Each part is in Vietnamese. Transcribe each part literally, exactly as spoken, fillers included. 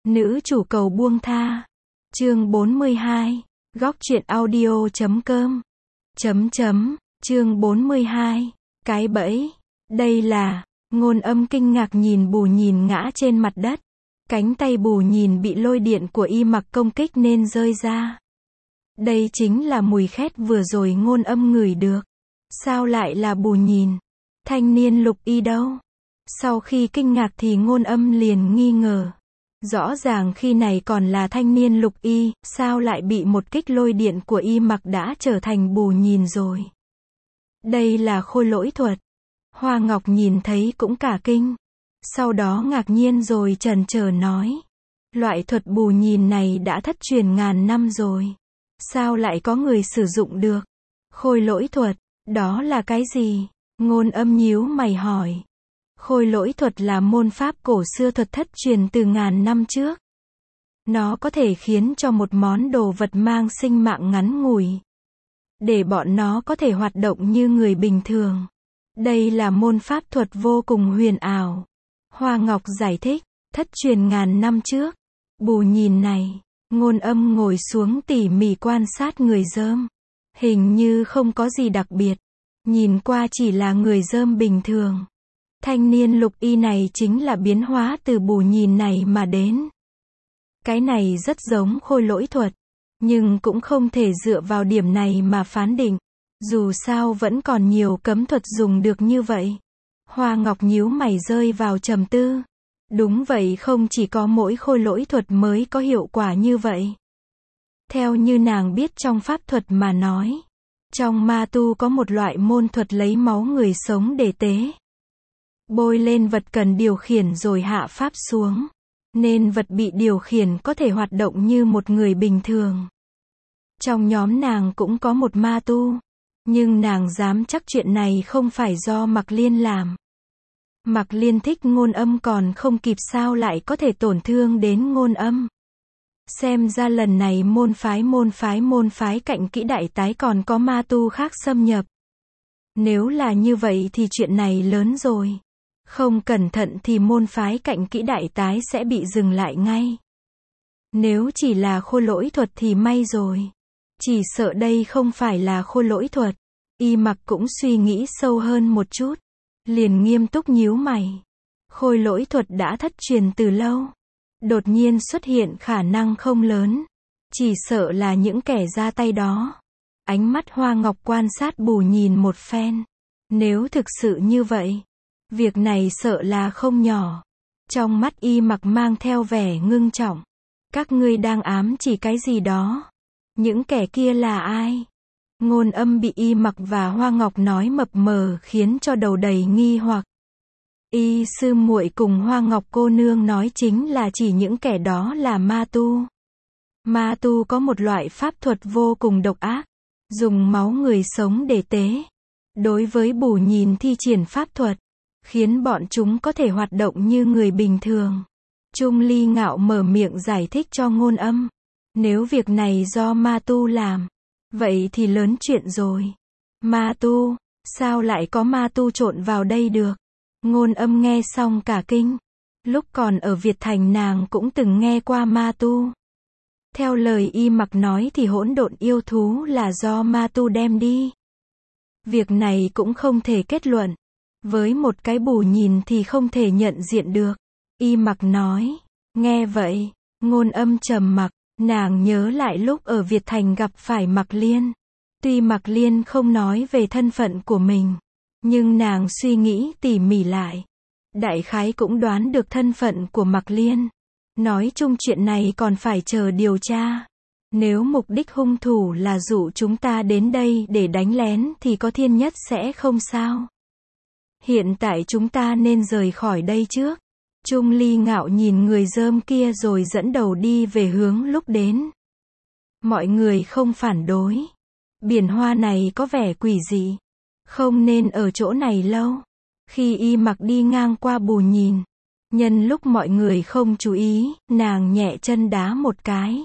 Nữ chủ cầu buông tha. Chương bốn mươi hai. Góc truyện audio chấm com. Chấm chấm. Chương bốn mươi hai. Cái bẫy. Đây là. Ngôn Âm kinh ngạc nhìn Bù Nhìn ngã trên mặt đất. Cánh tay Bù Nhìn bị lôi điện của Y Mặc công kích nên rơi ra. Đây chính là mùi khét vừa rồi Ngôn Âm ngửi được. Sao lại là Bù Nhìn? Thanh niên Lục Y đâu? Sau khi kinh ngạc thì Ngôn Âm liền nghi ngờ. Rõ ràng khi này còn là thanh niên Lục Y, sao lại bị một kích lôi điện của Y Mặc đã trở thành Bù Nhìn rồi? Đây là khôi lỗi thuật. Hoa Ngọc nhìn thấy cũng cả kinh. Sau đó ngạc nhiên rồi chần chờ nói. Loại thuật Bù Nhìn này đã thất truyền ngàn năm rồi. Sao lại có người sử dụng được? Khôi lỗi thuật, đó là cái gì? Ngôn Âm nhíu mày hỏi. Khôi lỗi thuật là môn pháp cổ xưa thuật thất truyền từ ngàn năm trước. Nó có thể khiến cho một món đồ vật mang sinh mạng ngắn ngủi, để bọn nó có thể hoạt động như người bình thường. Đây là môn pháp thuật vô cùng huyền ảo. Hoa Ngọc giải thích, thất truyền ngàn năm trước. Bù Nhìn này, Ngôn Âm ngồi xuống tỉ mỉ quan sát người dơm. Hình như không có gì đặc biệt. Nhìn qua chỉ là người dơm bình thường. Thanh niên Lục Y này chính là biến hóa từ Bù Nhìn này mà đến. Cái này rất giống khôi lỗi thuật, nhưng cũng không thể dựa vào điểm này mà phán định. Dù sao vẫn còn nhiều cấm thuật dùng được như vậy. Hoa Ngọc nhíu mày rơi vào trầm tư. Đúng vậy, không chỉ có mỗi khôi lỗi thuật mới có hiệu quả như vậy. Theo như nàng biết trong pháp thuật mà nói, trong ma tu có một loại môn thuật lấy máu người sống để tế. Bôi lên vật cần điều khiển rồi hạ pháp xuống. Nên vật bị điều khiển có thể hoạt động như một người bình thường. Trong nhóm nàng cũng có một ma tu. Nhưng nàng dám chắc chuyện này không phải do Mặc Liên làm. Mặc Liên thích Ngôn Âm còn không kịp sao lại có thể tổn thương đến Ngôn Âm. Xem ra lần này môn phái môn phái môn phái Cạnh Kỹ Đại Tái còn có ma tu khác xâm nhập. Nếu là như vậy thì chuyện này lớn rồi. Không cẩn thận thì môn phái Cạnh Kỹ Đại Tái sẽ bị dừng lại ngay. Nếu chỉ là khôi lỗi thuật thì may rồi. Chỉ sợ đây không phải là khôi lỗi thuật. Y Mặc cũng suy nghĩ sâu hơn một chút. Liền nghiêm túc nhíu mày. Khôi lỗi thuật đã thất truyền từ lâu. Đột nhiên xuất hiện khả năng không lớn. Chỉ sợ là những kẻ ra tay đó. Ánh mắt Hoa Ngọc quan sát Bù Nhìn một phen. Nếu thực sự như vậy, việc này sợ là không nhỏ. Trong mắt Y Mặc mang theo vẻ ngưng trọng. Các ngươi đang ám chỉ cái gì đó? Những kẻ kia là ai? Ngôn Âm bị Y Mặc và Hoa Ngọc nói mập mờ khiến cho đầu đầy nghi hoặc. Y sư muội cùng Hoa Ngọc cô nương nói chính là chỉ những kẻ đó là ma tu. Ma tu có một loại pháp thuật vô cùng độc ác, dùng máu người sống để tế. Đối với Bù Nhìn thi triển pháp thuật, khiến bọn chúng có thể hoạt động như người bình thường. Trung Ly Ngạo mở miệng giải thích cho Ngôn Âm. Nếu việc này do ma tu làm, vậy thì lớn chuyện rồi. Ma tu? Sao lại có ma tu trộn vào đây được? Ngôn Âm nghe xong cả kinh. Lúc còn ở Việt Thành nàng cũng từng nghe qua ma tu. Theo lời Y Mặc nói thì hỗn độn yêu thú là do ma tu đem đi. Việc này cũng không thể kết luận. Với một cái Bù Nhìn thì không thể nhận diện được. Y Mặc nói. Nghe vậy, Ngôn Âm trầm mặc. Nàng nhớ lại lúc ở Việt Thành gặp phải Mặc Liên. Tuy Mặc Liên không nói về thân phận của mình, nhưng nàng suy nghĩ tỉ mỉ lại. Đại khái cũng đoán được thân phận của Mặc Liên. Nói chung chuyện này còn phải chờ điều tra. Nếu mục đích hung thủ là dụ chúng ta đến đây để đánh lén thì có thiên nhất sẽ không sao. Hiện tại chúng ta nên rời khỏi đây trước. Trung Ly Ngạo nhìn người dơm kia rồi dẫn đầu đi về hướng lúc đến. Mọi người không phản đối. Biển hoa này có vẻ quỷ dị. Không nên ở chỗ này lâu. Khi Y Mặc đi ngang qua Bù Nhìn, nhân lúc mọi người không chú ý, nàng nhẹ chân đá một cái.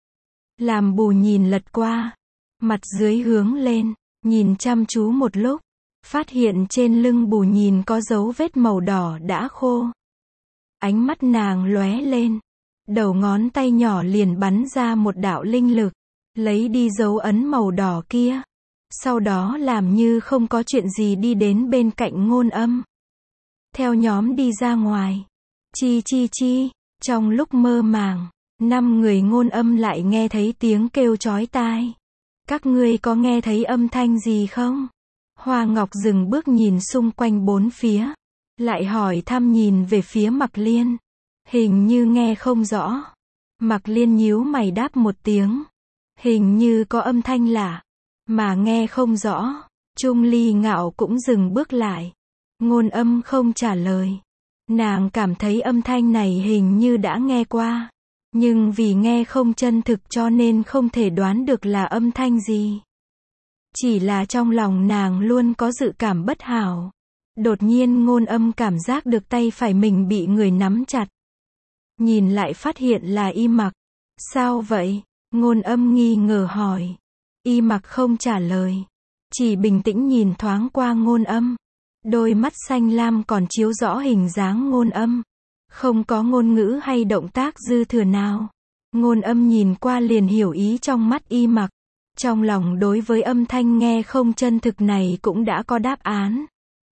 Làm Bù Nhìn lật qua. Mặt dưới hướng lên, nhìn chăm chú một lúc. Phát hiện trên lưng Bù Nhìn có dấu vết màu đỏ đã khô. Ánh mắt nàng lóe lên. đầu ngón tay nhỏ liền bắn ra một đạo linh lực, lấy đi dấu ấn màu đỏ kia. Sau đó làm như không có chuyện gì đi đến bên cạnh Ngôn Âm. Theo nhóm đi ra ngoài. Chi chi chi, trong lúc mơ màng, năm người Ngôn Âm lại nghe thấy tiếng kêu chói tai. Các ngươi có nghe thấy âm thanh gì không? Hoa Ngọc dừng bước nhìn xung quanh bốn phía, lại hỏi thăm nhìn về phía Mặc Liên. Hình như nghe không rõ. Mặc Liên nhíu mày đáp một tiếng. Hình như có âm thanh lạ, mà nghe không rõ. Trung Ly Ngạo cũng dừng bước lại. Ngôn Âm không trả lời. Nàng cảm thấy âm thanh này hình như đã nghe qua, nhưng vì nghe không chân thực cho nên không thể đoán được là âm thanh gì. Chỉ là trong lòng nàng luôn có dự cảm bất hảo. Đột nhiên Ngôn Âm cảm giác được tay phải mình bị người nắm chặt. Nhìn lại phát hiện là Y Mặc. Sao vậy? Ngôn Âm nghi ngờ hỏi. Y Mặc không trả lời, chỉ bình tĩnh nhìn thoáng qua Ngôn Âm. Đôi mắt xanh lam còn chiếu rõ hình dáng Ngôn Âm. Không có ngôn ngữ hay động tác dư thừa nào. Ngôn Âm nhìn qua liền hiểu ý trong mắt Y Mặc. Trong lòng đối với âm thanh nghe không chân thực này cũng đã có đáp án.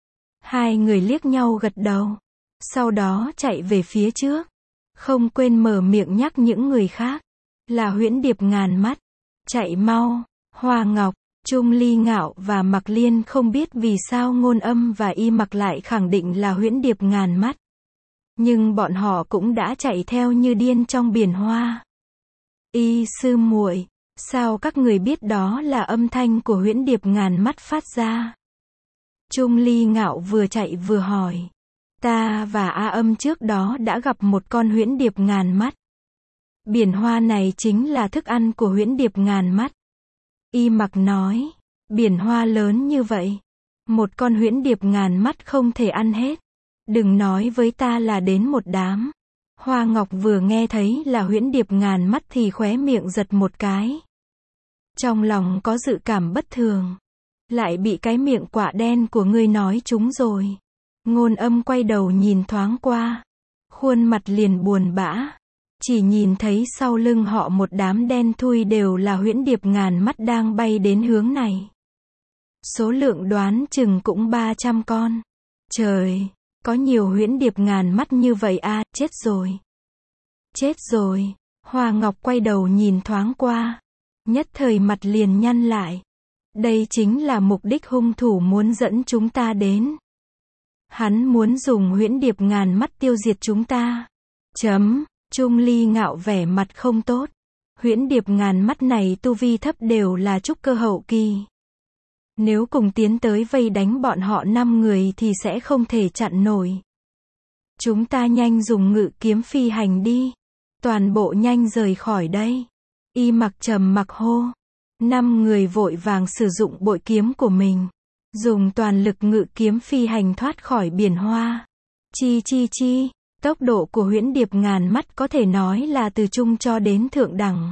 Hai người liếc nhau gật đầu. Sau đó chạy về phía trước. Không quên mở miệng nhắc những người khác. Là Huyễn Điệp ngàn mắt. Chạy mau. Hoa Ngọc, Trung Ly Ngạo và Mặc Liên không biết vì sao Ngôn Âm và Y Mặc lại khẳng định là Huyễn Điệp ngàn mắt. Nhưng bọn họ cũng đã chạy theo như điên trong biển hoa. Y sư muội, sao các người biết đó là âm thanh của Huyễn Điệp ngàn mắt phát ra? Trung Ly Ngạo vừa chạy vừa hỏi. Ta và A Âm trước đó đã gặp một con Huyễn Điệp ngàn mắt. Biển hoa này chính là thức ăn của Huyễn Điệp ngàn mắt. Y Mặc nói. Biển hoa lớn như vậy, một con Huyễn Điệp ngàn mắt không thể ăn hết. Đừng nói với ta là đến một đám. Hoa Ngọc vừa nghe thấy là Huyễn Điệp ngàn mắt thì khóe miệng giật một cái. Trong lòng có dự cảm bất thường. Lại bị cái miệng quạ đen của ngươi nói trúng rồi. Ngôn Âm quay đầu nhìn thoáng qua. Khuôn mặt liền buồn bã. Chỉ nhìn thấy sau lưng họ một đám đen thui đều là Huyễn Điệp ngàn mắt đang bay đến hướng này. Số lượng đoán chừng cũng ba trăm con. Trời, có nhiều Huyễn Điệp ngàn mắt như vậy à, chết rồi. Chết rồi. Hoa Ngọc quay đầu nhìn thoáng qua. Nhất thời mặt liền nhăn lại. Đây chính là mục đích hung thủ muốn dẫn chúng ta đến. Hắn muốn dùng Huyễn Điệp ngàn mắt tiêu diệt chúng ta. Chấm. Trung Ly Ngạo vẻ mặt không tốt. Huyễn Điệp ngàn mắt này tu vi thấp đều là trúc cơ hậu kỳ. Nếu cùng tiến tới vây đánh bọn họ năm người thì sẽ không thể chặn nổi. Chúng ta nhanh dùng ngự kiếm phi hành đi. Toàn bộ nhanh rời khỏi đây. Y Mặc trầm mặc hô. Năm người vội vàng sử dụng bội kiếm của mình. Dùng toàn lực ngự kiếm phi hành thoát khỏi biển hoa. Chi chi chi. Tốc độ của Huyễn Điệp ngàn mắt có thể nói là từ trung cho đến thượng đẳng.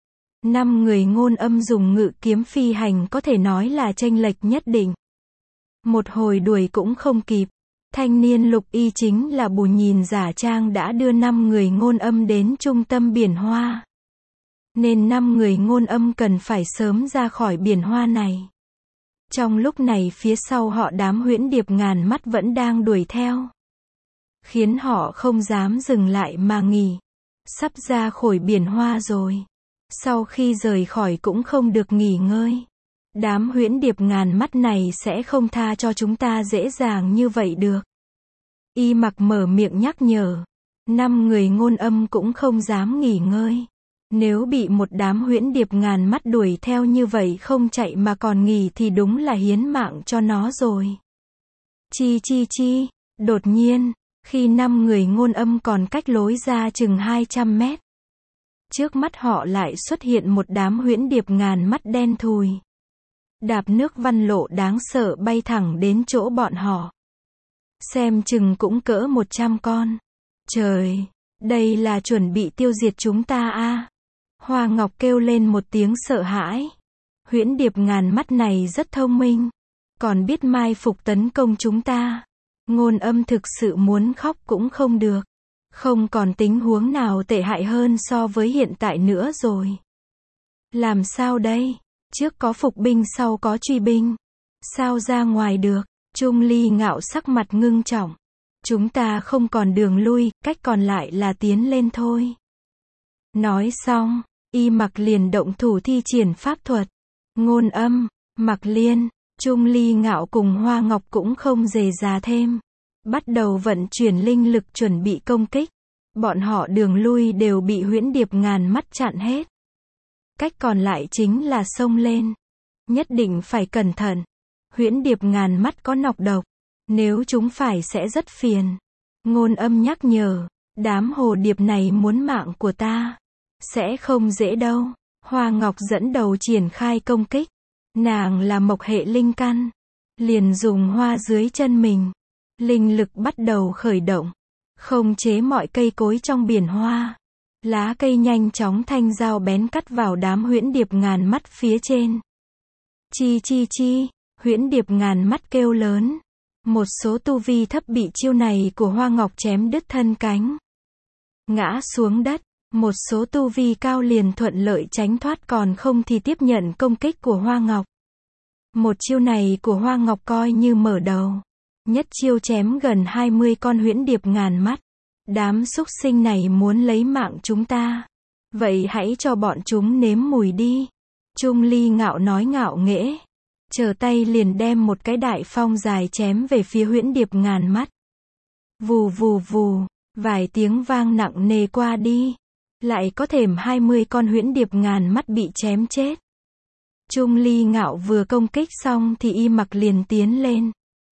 Năm người Ngôn Âm dùng ngự kiếm phi hành có thể nói là chênh lệch nhất định. Một hồi đuổi cũng không kịp. Thanh niên Lục Y chính là Bù Nhìn giả trang đã đưa năm người Ngôn Âm đến trung tâm biển hoa. Nên năm người Ngôn Âm cần phải sớm ra khỏi biển hoa này. Trong lúc này phía sau họ đám Huyễn Điệp ngàn mắt vẫn đang đuổi theo. Khiến họ không dám dừng lại mà nghỉ. Sắp ra khỏi biển hoa rồi. Sau khi rời khỏi cũng không được nghỉ ngơi. Đám Huyễn Điệp ngàn mắt này sẽ không tha cho chúng ta dễ dàng như vậy được. Y Mặc mở miệng nhắc nhở. Năm người Ngôn Âm cũng không dám nghỉ ngơi. Nếu bị một đám Huyễn Điệp ngàn mắt đuổi theo như vậy không chạy mà còn nghỉ thì đúng là hiến mạng cho nó rồi. Chi chi chi. Đột nhiên, khi năm người Ngôn Âm còn cách lối ra chừng hai trăm mét. Trước mắt họ lại xuất hiện một đám Huyễn Điệp ngàn mắt đen thùi. Đạp nước văn lộ đáng sợ bay thẳng đến chỗ bọn họ. Xem chừng cũng cỡ một trăm con. Trời, đây là chuẩn bị tiêu diệt chúng ta à? Hoa Ngọc kêu lên một tiếng sợ hãi. Huyễn Điệp ngàn mắt này rất thông minh. Còn biết mai phục tấn công chúng ta. Ngôn Âm thực sự muốn khóc cũng không được. Không còn tình huống nào tệ hại hơn so với hiện tại nữa rồi. Làm sao đây? Trước có phục binh sau có truy binh. Sao ra ngoài được? Trung Ly Ngạo sắc mặt ngưng trọng. Chúng ta không còn đường lui, cách còn lại là tiến lên thôi. Nói xong, Y Mặc liền động thủ thi triển pháp thuật. Ngôn âm, Mặc Liên, Trung Ly Ngạo cùng Hoa Ngọc cũng không dề dà thêm. Bắt đầu vận chuyển linh lực chuẩn bị công kích. Bọn họ đường lui đều bị huyễn điệp ngàn mắt chặn hết. Cách còn lại chính là xông lên. Nhất định phải cẩn thận. Huyễn điệp ngàn mắt có nọc độc. Nếu chúng phải sẽ rất phiền. Ngôn âm nhắc nhở. Đám hồ điệp này muốn mạng của ta. Sẽ không dễ đâu. Hoa Ngọc dẫn đầu triển khai công kích. Nàng là mộc hệ linh căn. Liền dùng hoa dưới chân mình. Linh lực bắt đầu khởi động. Khống chế mọi cây cối trong biển hoa. Lá cây nhanh chóng thanh dao bén cắt vào đám huyễn điệp ngàn mắt phía trên. Chi chi chi, huyễn điệp ngàn mắt kêu lớn. Một số tu vi thấp bị chiêu này của Hoa Ngọc chém đứt thân cánh. Ngã xuống đất, một số tu vi cao liền thuận lợi tránh thoát, còn không thì tiếp nhận công kích của Hoa Ngọc. Một chiêu này của Hoa Ngọc coi như mở đầu. Nhất chiêu chém gần hai mươi con huyễn điệp ngàn mắt. Đám súc sinh này muốn lấy mạng chúng ta. Vậy hãy cho bọn chúng nếm mùi đi. Trung Ly Ngạo nói ngạo nghễ. Trở tay liền đem một cái đại phong dài chém về phía huyễn điệp ngàn mắt. Vù vù vù, vài tiếng vang nặng nề qua đi. Lại có thêm hai mươi con huyễn điệp ngàn mắt bị chém chết. Trung Ly Ngạo vừa công kích xong thì Y Mặc liền tiến lên.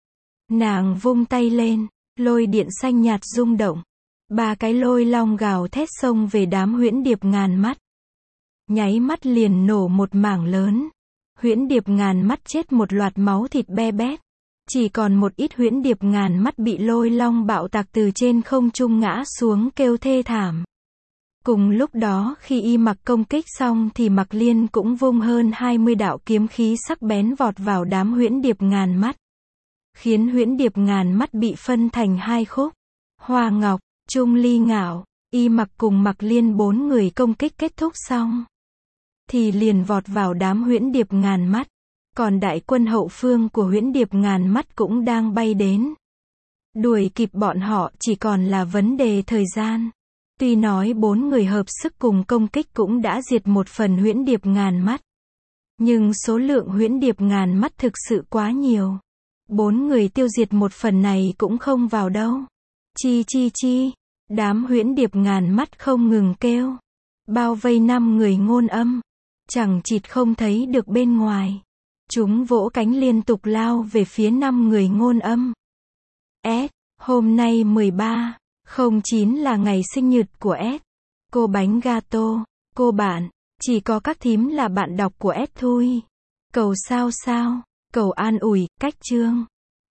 Nàng vung tay lên, lôi điện xanh nhạt rung động. Ba cái lôi long gào thét xông về đám huyễn điệp ngàn mắt. Nháy mắt liền nổ một mảng lớn. Huyễn điệp ngàn mắt chết một loạt, máu thịt be bét. Chỉ còn một ít huyễn điệp ngàn mắt bị lôi long bạo tạc từ trên không trung ngã xuống kêu thê thảm. Cùng lúc đó khi Y Mặc công kích xong thì Mặc Liên cũng vung hơn hai mươi đạo kiếm khí sắc bén vọt vào đám huyễn điệp ngàn mắt. Khiến huyễn điệp ngàn mắt bị phân thành hai khúc. Hoa Ngọc, Trung Ly Ngạo, Y Mặc cùng Mặc Liên bốn người công kích kết thúc xong. Thì liền vọt vào đám huyễn điệp ngàn mắt. Còn đại quân hậu phương của huyễn điệp ngàn mắt cũng đang bay đến. Đuổi kịp bọn họ chỉ còn là vấn đề thời gian. Tuy nói bốn người hợp sức cùng công kích cũng đã diệt một phần huyễn điệp ngàn mắt. Nhưng số lượng huyễn điệp ngàn mắt thực sự quá nhiều. Bốn người tiêu diệt một phần này cũng không vào đâu. Chi chi chi, đám huyễn điệp ngàn mắt không ngừng kêu. Bao vây năm người ngôn âm. Chẳng chịt không thấy được bên ngoài. Chúng vỗ cánh liên tục lao về phía năm người ngôn âm. S, hôm nay mười ba không chín là ngày sinh nhật của S. Cô bánh gato, cô bạn, chỉ có các thím là bạn đọc của S thôi. Cầu sao sao, cầu an ủi, cách chương.